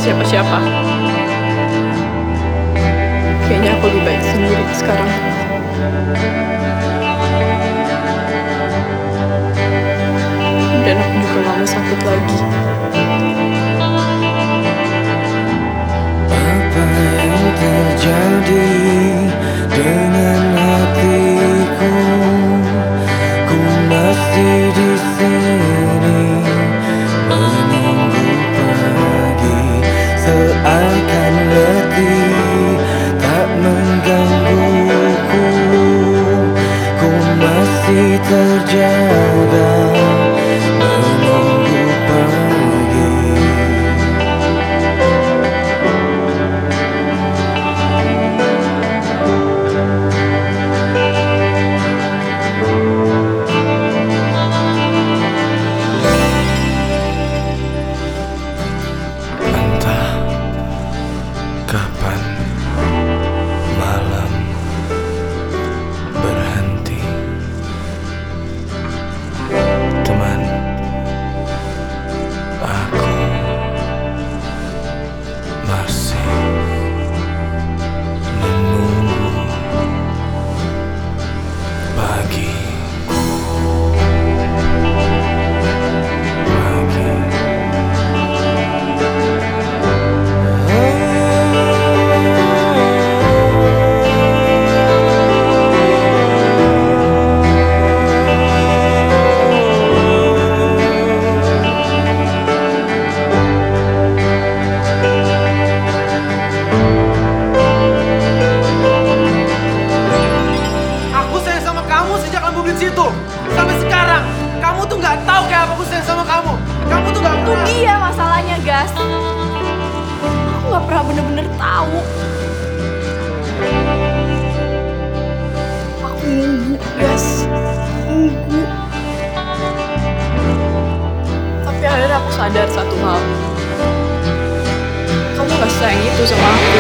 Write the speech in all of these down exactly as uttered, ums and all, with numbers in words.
siapa-siapa. Kayaknya aku lebih baik sendiri sekarang. Dan aku juga gak mau sakit lagi. Apa yang terjadi dengan hatiku? Ku masih di sini menunggu pagi, seakan letih tak menggangguku. Ku masih terjaga menunggu pagi. Entah kapan malam berhenti, teman, aku masih menunggu pagi. Aku sayang sama kamu sejak lampu di situ sampai sekarang. Kamu tuh nggak tahu kayak apa aku sayang sama kamu. Kamu tuh nggak Itu pernah. dia masalahnya, Gas. Aku gak pernah bener-bener tahu. Aku nunggu, Gas. Nunggu. Tapi akhirnya aku sadar satu hal. Kamu gak sayang itu sama aku.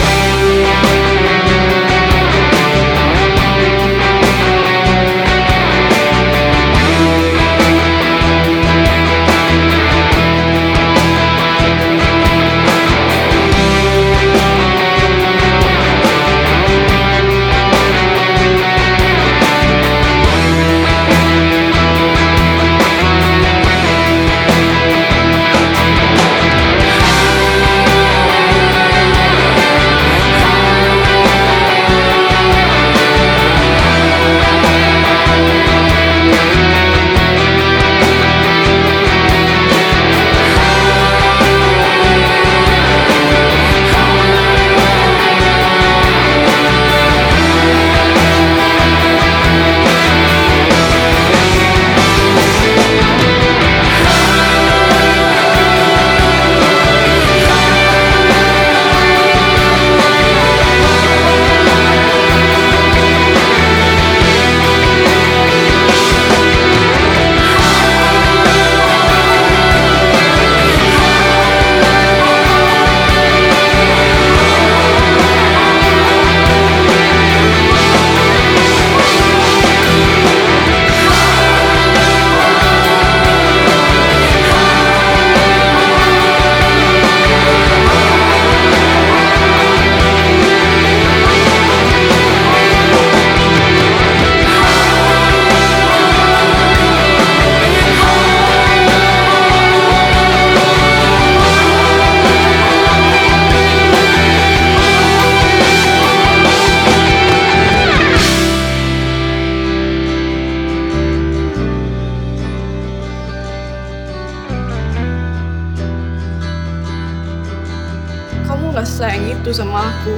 Kamu gak sayang itu sama aku.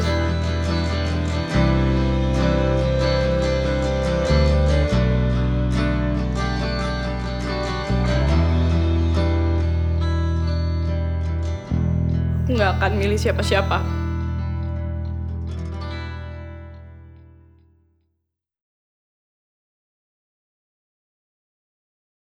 Aku gak akan milih siapa-siapa.